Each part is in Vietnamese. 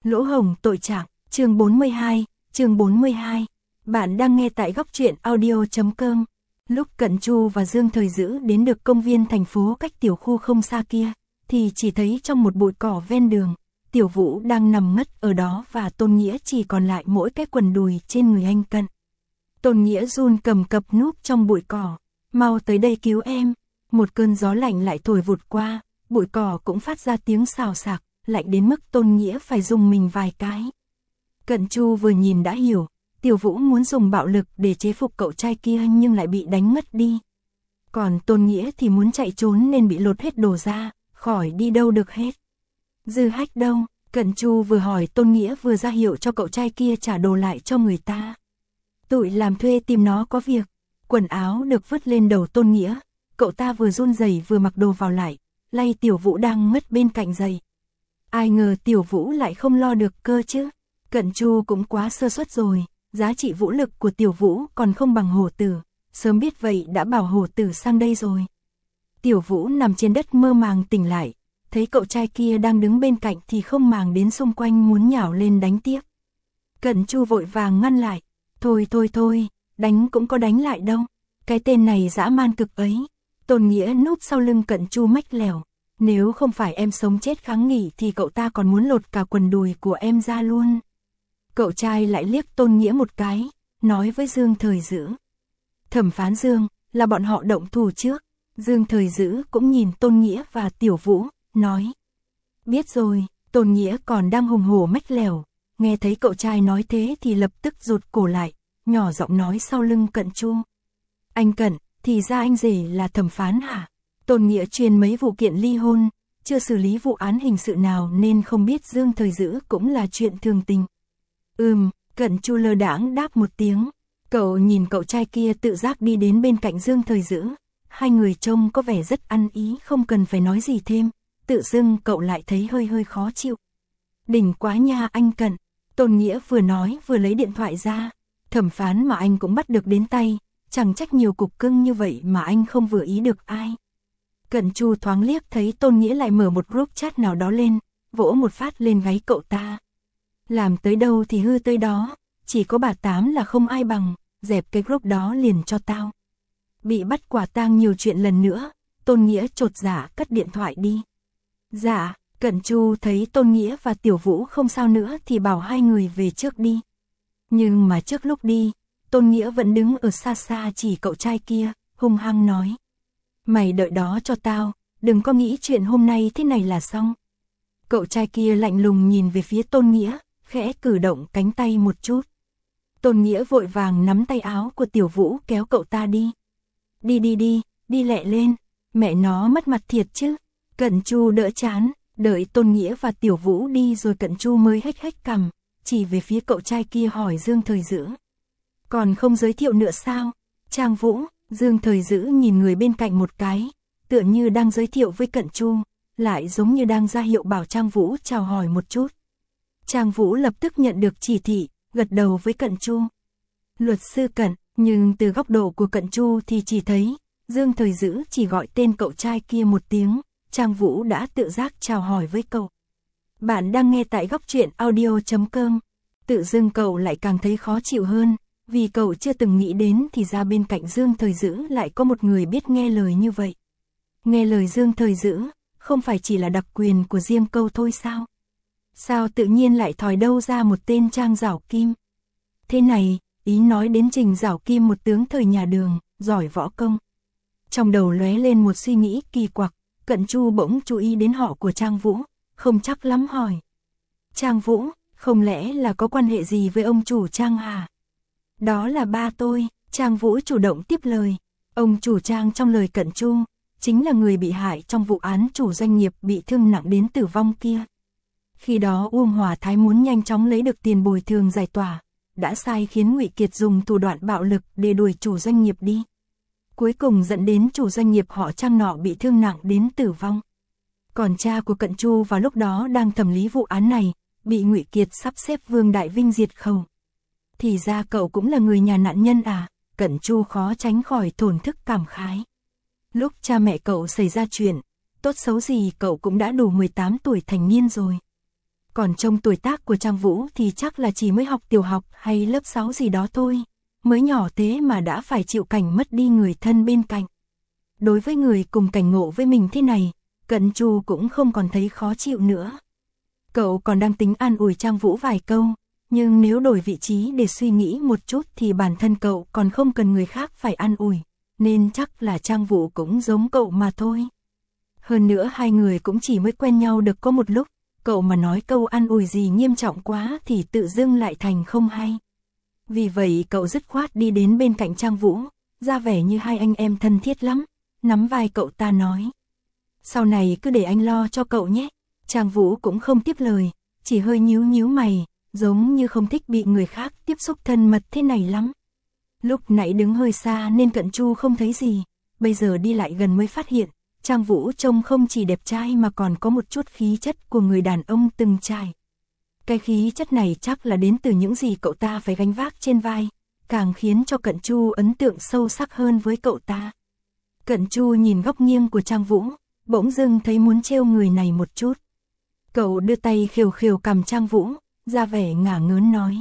Lỗ hổng tội trạng, chương 42. Bạn đang nghe tại góc truyện audio.com. Lúc Cận Chu và Dương Thời Dữ đến được công viên thành phố cách tiểu khu không xa kia, thì chỉ thấy trong một bụi cỏ ven đường, Tiểu Vũ đang nằm ngất ở đó và Tôn Nghĩa chỉ còn lại mỗi cái quần đùi trên người anh Cận. Tôn Nghĩa run cầm cập núp trong bụi cỏ, mau tới đây cứu em. Một cơn gió lạnh lại thổi vụt qua, bụi cỏ cũng phát ra tiếng xào xạc, lạnh đến mức Tôn Nghĩa phải dùng mình vài cái. Cận Chu vừa nhìn đã hiểu, Tiểu Vũ muốn dùng bạo lực để chế phục cậu trai kia nhưng lại bị đánh ngất đi. Còn Tôn Nghĩa thì muốn chạy trốn nên bị lột hết đồ ra, khỏi đi đâu được hết. Dư Hách đâu? Cận Chu vừa hỏi Tôn Nghĩa vừa ra hiệu cho cậu trai kia trả đồ lại cho người ta. Tụi làm thuê tìm nó có việc. Quần áo được vứt lên đầu Tôn Nghĩa, cậu ta vừa run rẩy vừa mặc đồ vào lại, lay Tiểu Vũ đang ngất bên cạnh dậy. Ai ngờ Tiểu Vũ lại không lo được cơ chứ. Cận Chu cũng quá sơ suất rồi, giá trị vũ lực của Tiểu Vũ còn không bằng Hổ Tử, sớm biết vậy đã bảo Hổ Tử sang đây rồi. Tiểu Vũ nằm trên đất mơ màng tỉnh lại, thấy cậu trai kia đang đứng bên cạnh thì không màng đến xung quanh muốn nhào lên đánh tiếp. Cận Chu vội vàng ngăn lại, thôi, đánh cũng có đánh lại đâu, cái tên này dã man cực ấy. Tôn Nghĩa núp sau lưng Cận Chu mách lèo, nếu không phải em sống chết kháng nghị thì cậu ta còn muốn lột cả quần đùi của em ra luôn. Cậu trai lại liếc Tôn Nghĩa một cái, nói với Dương Thời Dữ. Thẩm phán Dương, là bọn họ động thủ trước. Dương Thời Dữ cũng nhìn Tôn Nghĩa và Tiểu Vũ, nói. Biết rồi. Tôn Nghĩa còn đang hùng hổ mách lèo, nghe thấy cậu trai nói thế thì lập tức rụt cổ lại, nhỏ giọng nói sau lưng Cận Chu. Anh Cận, thì ra anh rể là thẩm phán hả? Tôn Nghĩa chuyên mấy vụ kiện ly hôn, chưa xử lý vụ án hình sự nào nên không biết Dương Thời Dữ cũng là chuyện thường tình. Cận Chu lơ đãng đáp một tiếng. Cậu nhìn cậu trai kia tự giác đi đến bên cạnh Dương Thời Dữ. Hai người trông có vẻ rất ăn ý, không cần phải nói gì thêm. Tự dưng cậu lại thấy hơi khó chịu. Đỉnh quá nha anh Cận. Tôn Nghĩa vừa nói vừa lấy điện thoại ra. Thẩm phán mà anh cũng bắt được đến tay, chẳng trách nhiều cục cưng như vậy mà anh không vừa ý được ai. Cận Chu thoáng liếc thấy Tôn Nghĩa lại mở một group chat nào đó lên, vỗ một phát lên gáy cậu ta. Làm tới đâu thì hư tới đó, chỉ có bà Tám là không ai bằng, dẹp cái group đó liền cho tao. Bị bắt quả tang nhiều chuyện lần nữa, Tôn Nghĩa chột dạ cất điện thoại đi. Dạ, Cận Chu thấy Tôn Nghĩa và Tiểu Vũ không sao nữa thì bảo hai người về trước đi. Nhưng mà trước lúc đi, Tôn Nghĩa vẫn đứng ở xa xa chỉ cậu trai kia, hung hăng nói. Mày đợi đó cho tao, đừng có nghĩ chuyện hôm nay thế này là xong. Cậu trai kia lạnh lùng nhìn về phía Tôn Nghĩa, khẽ cử động cánh tay một chút. Tôn Nghĩa vội vàng nắm tay áo của Tiểu Vũ kéo cậu ta đi. Đi lẹ lên, mẹ nó mất mặt thiệt chứ. Cận Chu đỡ chán, đợi Tôn Nghĩa và Tiểu Vũ đi rồi Cận Chu mới hếch cằm, chỉ về phía cậu trai kia hỏi Dương Thời Dữ. Còn không giới thiệu nữa sao? Trang Vũ, Dương Thời Dữ nhìn người bên cạnh một cái, tựa như đang giới thiệu với Cận Chu, lại giống như đang ra hiệu bảo Trang Vũ chào hỏi một chút. Trang Vũ lập tức nhận được chỉ thị, gật đầu với Cận Chu. Luật sư Cận, nhưng từ góc độ của Cận Chu thì chỉ thấy, Dương Thời Dữ chỉ gọi tên cậu trai kia một tiếng, Trang Vũ đã tự giác chào hỏi với cậu. Bạn đang nghe tại góc truyện audio.com. Tự dưng cậu lại càng thấy khó chịu hơn, vì cậu chưa từng nghĩ đến thì ra bên cạnh Dương Thời Dữ lại có một người biết nghe lời như vậy. Nghe lời Dương Thời Dữ, không phải chỉ là đặc quyền của riêng cậu thôi sao? Sao tự nhiên lại thòi đâu ra một tên Trang Giảo Kim? Thế này, ý nói đến Trình Giảo Kim, một tướng thời nhà Đường, giỏi võ công. Trong đầu lóe lên một suy nghĩ kỳ quặc, Cận Chu bỗng chú ý đến họ của Trang Vũ, không chắc lắm hỏi. Trang Vũ, không lẽ là có quan hệ gì với ông chủ Trang hả? Đó là ba tôi. Trang Vũ chủ động tiếp lời. Ông chủ Trang trong lời Cận Chu, chính là người bị hại trong vụ án chủ doanh nghiệp bị thương nặng đến tử vong kia. Khi đó Uông Hòa Thái muốn nhanh chóng lấy được tiền bồi thường giải tỏa, đã sai khiến Ngụy Kiệt dùng thủ đoạn bạo lực để đuổi chủ doanh nghiệp đi. Cuối cùng dẫn đến chủ doanh nghiệp họ Trang nọ bị thương nặng đến tử vong. Còn cha của Cận Chu vào lúc đó đang thẩm lý vụ án này, bị Ngụy Kiệt sắp xếp Vương Đại Vinh diệt khẩu. Thì ra cậu cũng là người nhà nạn nhân à? Cận Chu khó tránh khỏi thổn thức cảm khái. Lúc cha mẹ cậu xảy ra chuyện, tốt xấu gì cậu cũng đã đủ 18 tuổi thành niên rồi. Còn trông tuổi tác của Trang Vũ thì chắc là chỉ mới học tiểu học hay lớp 6 gì đó thôi, mới nhỏ thế mà đã phải chịu cảnh mất đi người thân bên cạnh. Đối với người cùng cảnh ngộ với mình thế này, Cận Chu cũng không còn thấy khó chịu nữa. Cậu còn đang tính an ủi Trang Vũ vài câu, nhưng nếu đổi vị trí để suy nghĩ một chút thì bản thân cậu còn không cần người khác phải an ủi, nên chắc là Trang Vũ cũng giống cậu mà thôi. Hơn nữa hai người cũng chỉ mới quen nhau được có một lúc, cậu mà nói câu an ủi gì nghiêm trọng quá thì tự dưng lại thành không hay. Vì vậy cậu dứt khoát đi đến bên cạnh Trang Vũ, ra vẻ như hai anh em thân thiết lắm, nắm vai cậu ta nói. Sau này cứ để anh lo cho cậu nhé. Trang Vũ cũng không tiếp lời, chỉ hơi nhíu nhíu mày, giống như không thích bị người khác tiếp xúc thân mật thế này lắm. Lúc nãy đứng hơi xa nên Cận Chu không thấy gì, bây giờ đi lại gần mới phát hiện, Trang Vũ trông không chỉ đẹp trai mà còn có một chút khí chất của người đàn ông từng trải. Cái khí chất này chắc là đến từ những gì cậu ta phải gánh vác trên vai, càng khiến cho Cận Chu ấn tượng sâu sắc hơn với cậu ta. Cận Chu nhìn góc nghiêng của Trang Vũ, bỗng dưng thấy muốn trêu người này một chút. Cậu đưa tay khều khều cằm Trang Vũ, ra vẻ ngả ngớn nói.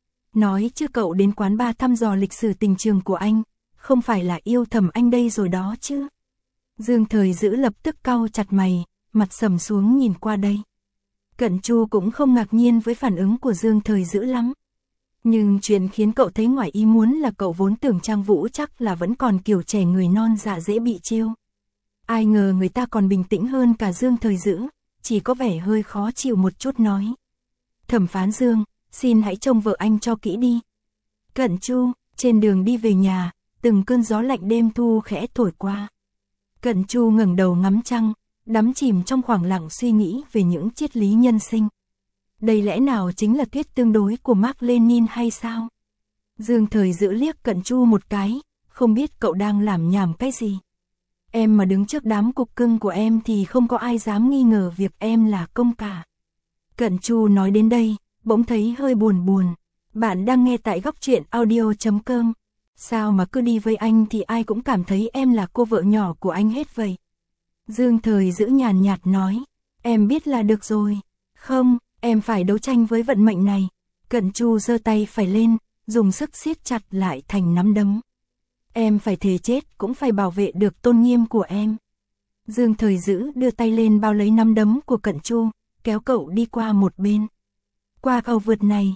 Nói chứ cậu đến quán bar thăm dò lịch sử tình trường của anh, không phải là yêu thầm anh đây rồi đó chứ. Dương Thời Dữ lập tức cau chặt mày, mặt sầm xuống nhìn qua đây. Cận Chu cũng không ngạc nhiên với phản ứng của Dương Thời Dữ lắm. Nhưng chuyện khiến cậu thấy ngoài ý muốn là cậu vốn tưởng Trang Vũ chắc là vẫn còn kiểu trẻ người non dạ dễ bị trêu. Ai ngờ người ta còn bình tĩnh hơn cả Dương Thời Dữ, chỉ có vẻ hơi khó chịu một chút nói. Thẩm Phán Dương, xin hãy trông vợ anh cho kỹ đi. Cận Chu, trên đường đi về nhà, từng cơn gió lạnh đêm thu khẽ thổi qua. Cận Chu ngẩng đầu ngắm trăng, đắm chìm trong khoảng lặng suy nghĩ về những triết lý nhân sinh. Đây lẽ nào chính là thuyết tương đối của Mác Lênin hay sao? Dương Thời Dữ liếc Cận Chu một cái, không biết cậu đang làm nhảm cái gì. Em mà đứng trước đám cục cưng của em thì không có ai dám nghi ngờ việc em là công cả. Cận Chu nói đến đây, bỗng thấy hơi buồn buồn. Bạn đang nghe tại Góc Truyện Audio.com. Sao mà cứ đi với anh thì ai cũng cảm thấy em là cô vợ nhỏ của anh hết vậy? Dương Thời Dữ nhàn nhạt nói, em biết là được rồi. Không, em phải đấu tranh với vận mệnh này. Cận Chu giơ tay phải lên, dùng sức siết chặt lại thành nắm đấm. Em phải thề chết cũng phải bảo vệ được tôn nghiêm của em. Dương Thời Dữ đưa tay lên bao lấy nắm đấm của Cận Chu, kéo cậu đi qua một bên. Qua cầu vượt này,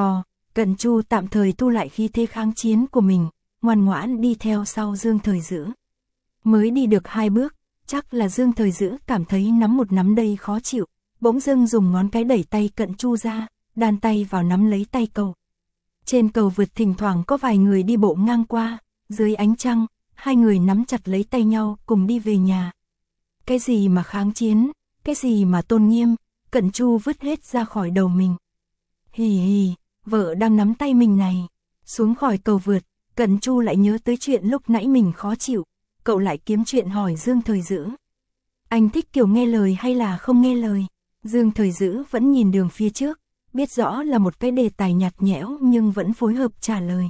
Cận Chu tạm thời thu lại khí thế kháng chiến của mình, ngoan ngoãn đi theo sau Dương Thời Dữ. Mới đi được 2 bước, chắc là Dương Thời Dữ cảm thấy nắm một nắm đây khó chịu, bỗng dưng dùng ngón cái đẩy tay Cận Chu ra, đan tay vào nắm lấy tay cậu. Trên cầu vượt thỉnh thoảng có vài người đi bộ ngang qua, dưới ánh trăng, hai người nắm chặt lấy tay nhau cùng đi về nhà. Cái gì mà kháng chiến, cái gì mà tôn nghiêm, Cận Chu vứt hết ra khỏi đầu mình. Hì hì, vợ đang nắm tay mình này. Xuống khỏi cầu vượt, Cận Chu lại nhớ tới chuyện lúc nãy mình khó chịu, cậu lại kiếm chuyện hỏi Dương Thời Dữ. Anh thích kiểu nghe lời hay là không nghe lời? Dương Thời Dữ vẫn nhìn đường phía trước, biết rõ là một cái đề tài nhạt nhẽo nhưng vẫn phối hợp trả lời.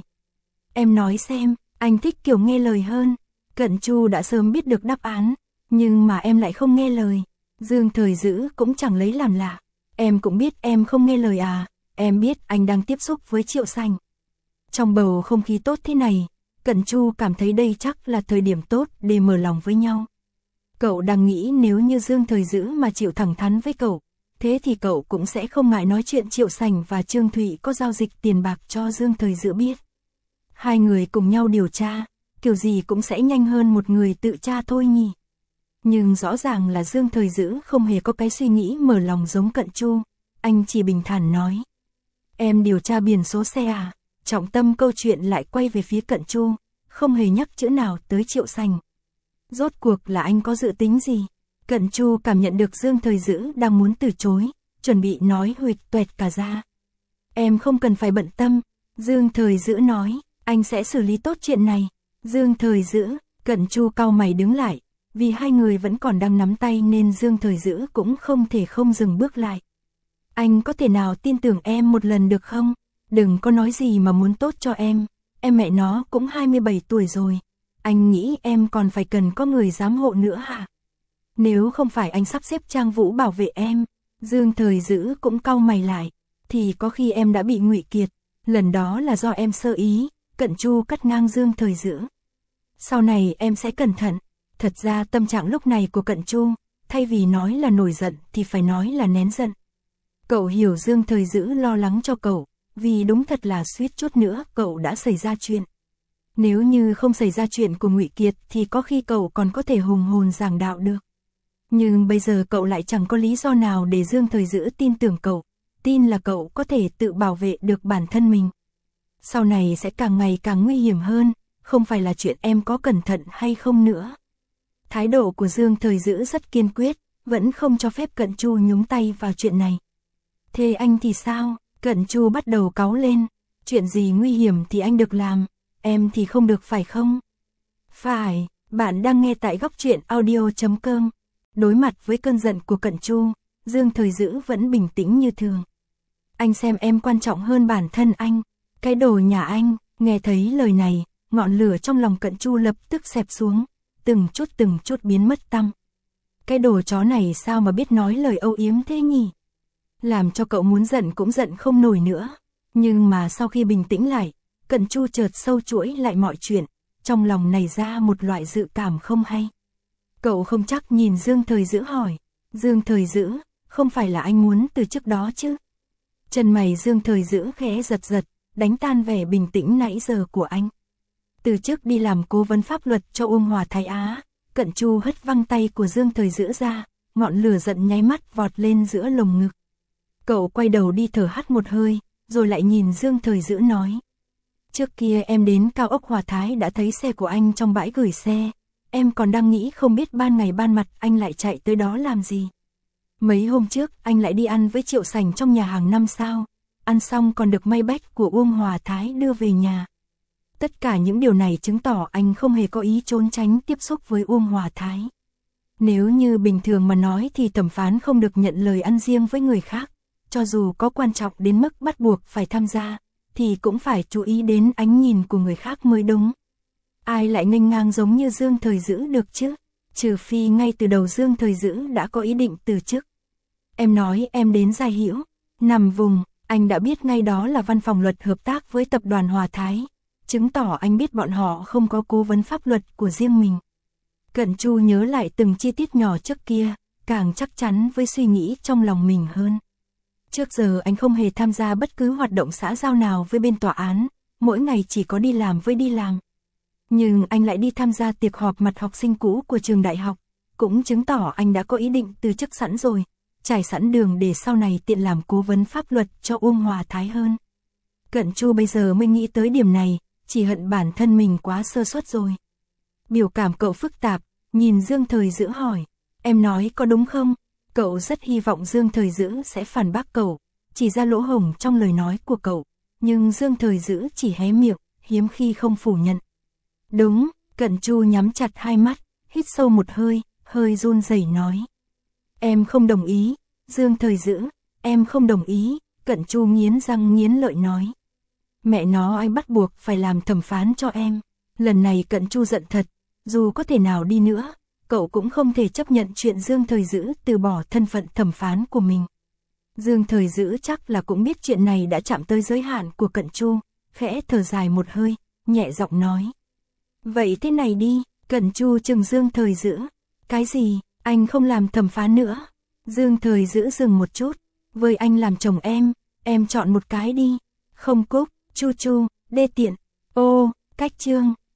Em nói xem, anh thích kiểu nghe lời hơn. Cận Chu đã sớm biết được đáp án, nhưng mà em lại không nghe lời. Dương Thời Dữ cũng chẳng lấy làm lạ. Em cũng biết em không nghe lời à, em biết anh đang tiếp xúc với Triệu Sành. Trong bầu không khí tốt thế này, Cận Chu cảm thấy đây chắc là thời điểm tốt để mở lòng với nhau. Cậu đang nghĩ nếu như Dương Thời Dữ mà chịu thẳng thắn với cậu, thế thì cậu cũng sẽ không ngại nói chuyện Triệu Sành và Trương Thụy có giao dịch tiền bạc cho Dương Thời Dữ biết. Hai người cùng nhau điều tra, kiểu gì cũng sẽ nhanh hơn một người tự tra thôi nhỉ. Nhưng rõ ràng là Dương Thời Dữ không hề có cái suy nghĩ mở lòng giống Cận Chu, anh chỉ bình thản nói. Em điều tra biển số xe à? Trọng tâm câu chuyện lại quay về phía Cận Chu, không hề nhắc chữ nào tới Triệu Sành. Rốt cuộc là anh có dự tính gì? Cận Chu cảm nhận được Dương Thời Dữ đang muốn từ chối, chuẩn bị nói huỵch toẹt cả ra. Em không cần phải bận tâm, Dương Thời Dữ nói, anh sẽ xử lý tốt chuyện này. Dương Thời Dữ, Cận Chu cau mày đứng lại, vì hai người vẫn còn đang nắm tay nên Dương Thời Dữ cũng không thể không dừng bước lại. Anh có thể nào tin tưởng em một lần được không? Đừng có nói gì mà muốn tốt cho em mẹ nó cũng 27 tuổi rồi. Anh nghĩ em còn phải cần có người giám hộ nữa hả? Nếu không phải anh sắp xếp Trang Vũ bảo vệ em, Dương Thời Dữ cũng cau mày lại, thì có khi em đã bị Ngụy Kiệt, lần đó là do em sơ ý, Cận Chu cắt ngang Dương Thời Dữ. Sau này em sẽ cẩn thận, thật ra tâm trạng lúc này của Cận Chu, thay vì nói là nổi giận thì phải nói là nén giận. Cậu hiểu Dương Thời Dữ lo lắng cho cậu, vì đúng thật là suýt chút nữa cậu đã xảy ra chuyện. Nếu như không xảy ra chuyện của Ngụy Kiệt thì có khi cậu còn có thể hùng hồn giảng đạo được. Nhưng bây giờ cậu lại chẳng có lý do nào để Dương Thời Dữ tin tưởng cậu, tin là cậu có thể tự bảo vệ được bản thân mình. Sau này sẽ càng ngày càng nguy hiểm hơn, không phải là chuyện em có cẩn thận hay không nữa. Thái độ của Dương Thời Dữ rất kiên quyết, vẫn không cho phép Cận Chu nhúng tay vào chuyện này. Thế anh thì sao? Cận Chu bắt đầu cáu lên. Chuyện gì nguy hiểm thì anh được làm, em thì không được phải không? Phải, bạn đang nghe tại Góc Truyện Audio.com. Đối mặt với cơn giận của Cận Chu, Dương Thời Dữ vẫn bình tĩnh như thường. Anh xem em quan trọng hơn bản thân anh, cái đồ nhà anh. Nghe thấy lời này, ngọn lửa trong lòng Cận Chu lập tức xẹp xuống, từng chút biến mất tăm. Cái đồ chó này sao mà biết nói lời âu yếm thế nhỉ? Làm cho cậu muốn giận cũng giận không nổi nữa. Nhưng mà sau khi bình tĩnh lại, Cận Chu chợt sâu chuỗi lại mọi chuyện, trong lòng nảy ra một loại dự cảm không hay. Cậu không chắc nhìn Dương Thời Dữ hỏi, Dương Thời Dữ, không phải là anh muốn từ trước đó chứ? Chân mày Dương Thời Dữ khẽ giật giật, đánh tan vẻ bình tĩnh nãy giờ của anh. Từ trước đi làm cố vấn pháp luật cho Uông Hòa Thái Á, Cận Chu hất văng tay của Dương Thời Dữ ra, ngọn lửa giận nháy mắt vọt lên giữa lồng ngực. Cậu quay đầu đi thở hắt một hơi, rồi lại nhìn Dương Thời Dữ nói. Trước kia em đến cao ốc Hòa Thái đã thấy xe của anh trong bãi gửi xe, em còn đang nghĩ không biết ban ngày ban mặt anh lại chạy tới đó làm gì. Mấy hôm trước anh lại đi ăn với Triệu Sành trong nhà hàng 5 sao, ăn xong còn được Maybach của Uông Hòa Thái đưa về nhà. Tất cả những điều này chứng tỏ anh không hề có ý trốn tránh tiếp xúc với Uông Hòa Thái. Nếu như bình thường mà nói thì thẩm phán không được nhận lời ăn riêng với người khác, cho dù có quan trọng đến mức bắt buộc phải tham gia, thì cũng phải chú ý đến ánh nhìn của người khác mới đúng. Ai lại nghênh ngang giống như Dương Thời Dữ được chứ? Trừ phi ngay từ đầu Dương Thời Dữ đã có ý định từ chức. Em nói em đến Giai Hữu, nằm vùng, anh đã biết ngay đó là văn phòng luật hợp tác với tập đoàn Hòa Thái, chứng tỏ anh biết bọn họ không có cố vấn pháp luật của riêng mình. Cận Chu nhớ lại từng chi tiết nhỏ trước kia, càng chắc chắn với suy nghĩ trong lòng mình hơn. Trước giờ anh không hề tham gia bất cứ hoạt động xã giao nào với bên tòa án, mỗi ngày chỉ có đi làm với đi làm. Nhưng anh lại đi tham gia tiệc họp mặt học sinh cũ của trường đại học, cũng chứng tỏ anh đã có ý định từ chức sẵn rồi, trải sẵn đường để sau này tiện làm cố vấn pháp luật cho Uông Hòa Thái hơn. Cận Chu bây giờ mới nghĩ tới điểm này, chỉ hận bản thân mình quá sơ suất rồi. Biểu cảm cậu phức tạp, nhìn Dương Thời Dữ hỏi, em nói có đúng không? Cậu rất hy vọng Dương Thời Dữ sẽ phản bác cậu, chỉ ra lỗ hổng trong lời nói của cậu, nhưng Dương Thời Dữ chỉ hé miệng, hiếm khi không phủ nhận. Đúng, Cận Chu nhắm chặt hai mắt, hít sâu một hơi, hơi run rẩy nói. Em không đồng ý, Dương Thời Dữ, em không đồng ý, Cận Chu nghiến răng nghiến lợi nói. Mẹ nó anh bắt buộc phải làm thẩm phán cho em. Lần này Cận Chu giận thật, dù có thể nào đi nữa, cậu cũng không thể chấp nhận chuyện Dương Thời Dữ từ bỏ thân phận thẩm phán của mình. Dương Thời Dữ chắc là cũng biết chuyện này đã chạm tới giới hạn của Cận Chu, khẽ thở dài một hơi, nhẹ giọng nói. Vậy thế này đi, Cận Chu chừng Dương Thời Dữ. Cái gì, anh không làm thẩm phán nữa? Dương Thời Dữ dừng một chút, với anh làm chồng em chọn một cái đi. Không Cúc, Chu Chu, đê tiện. Ô, cách chương.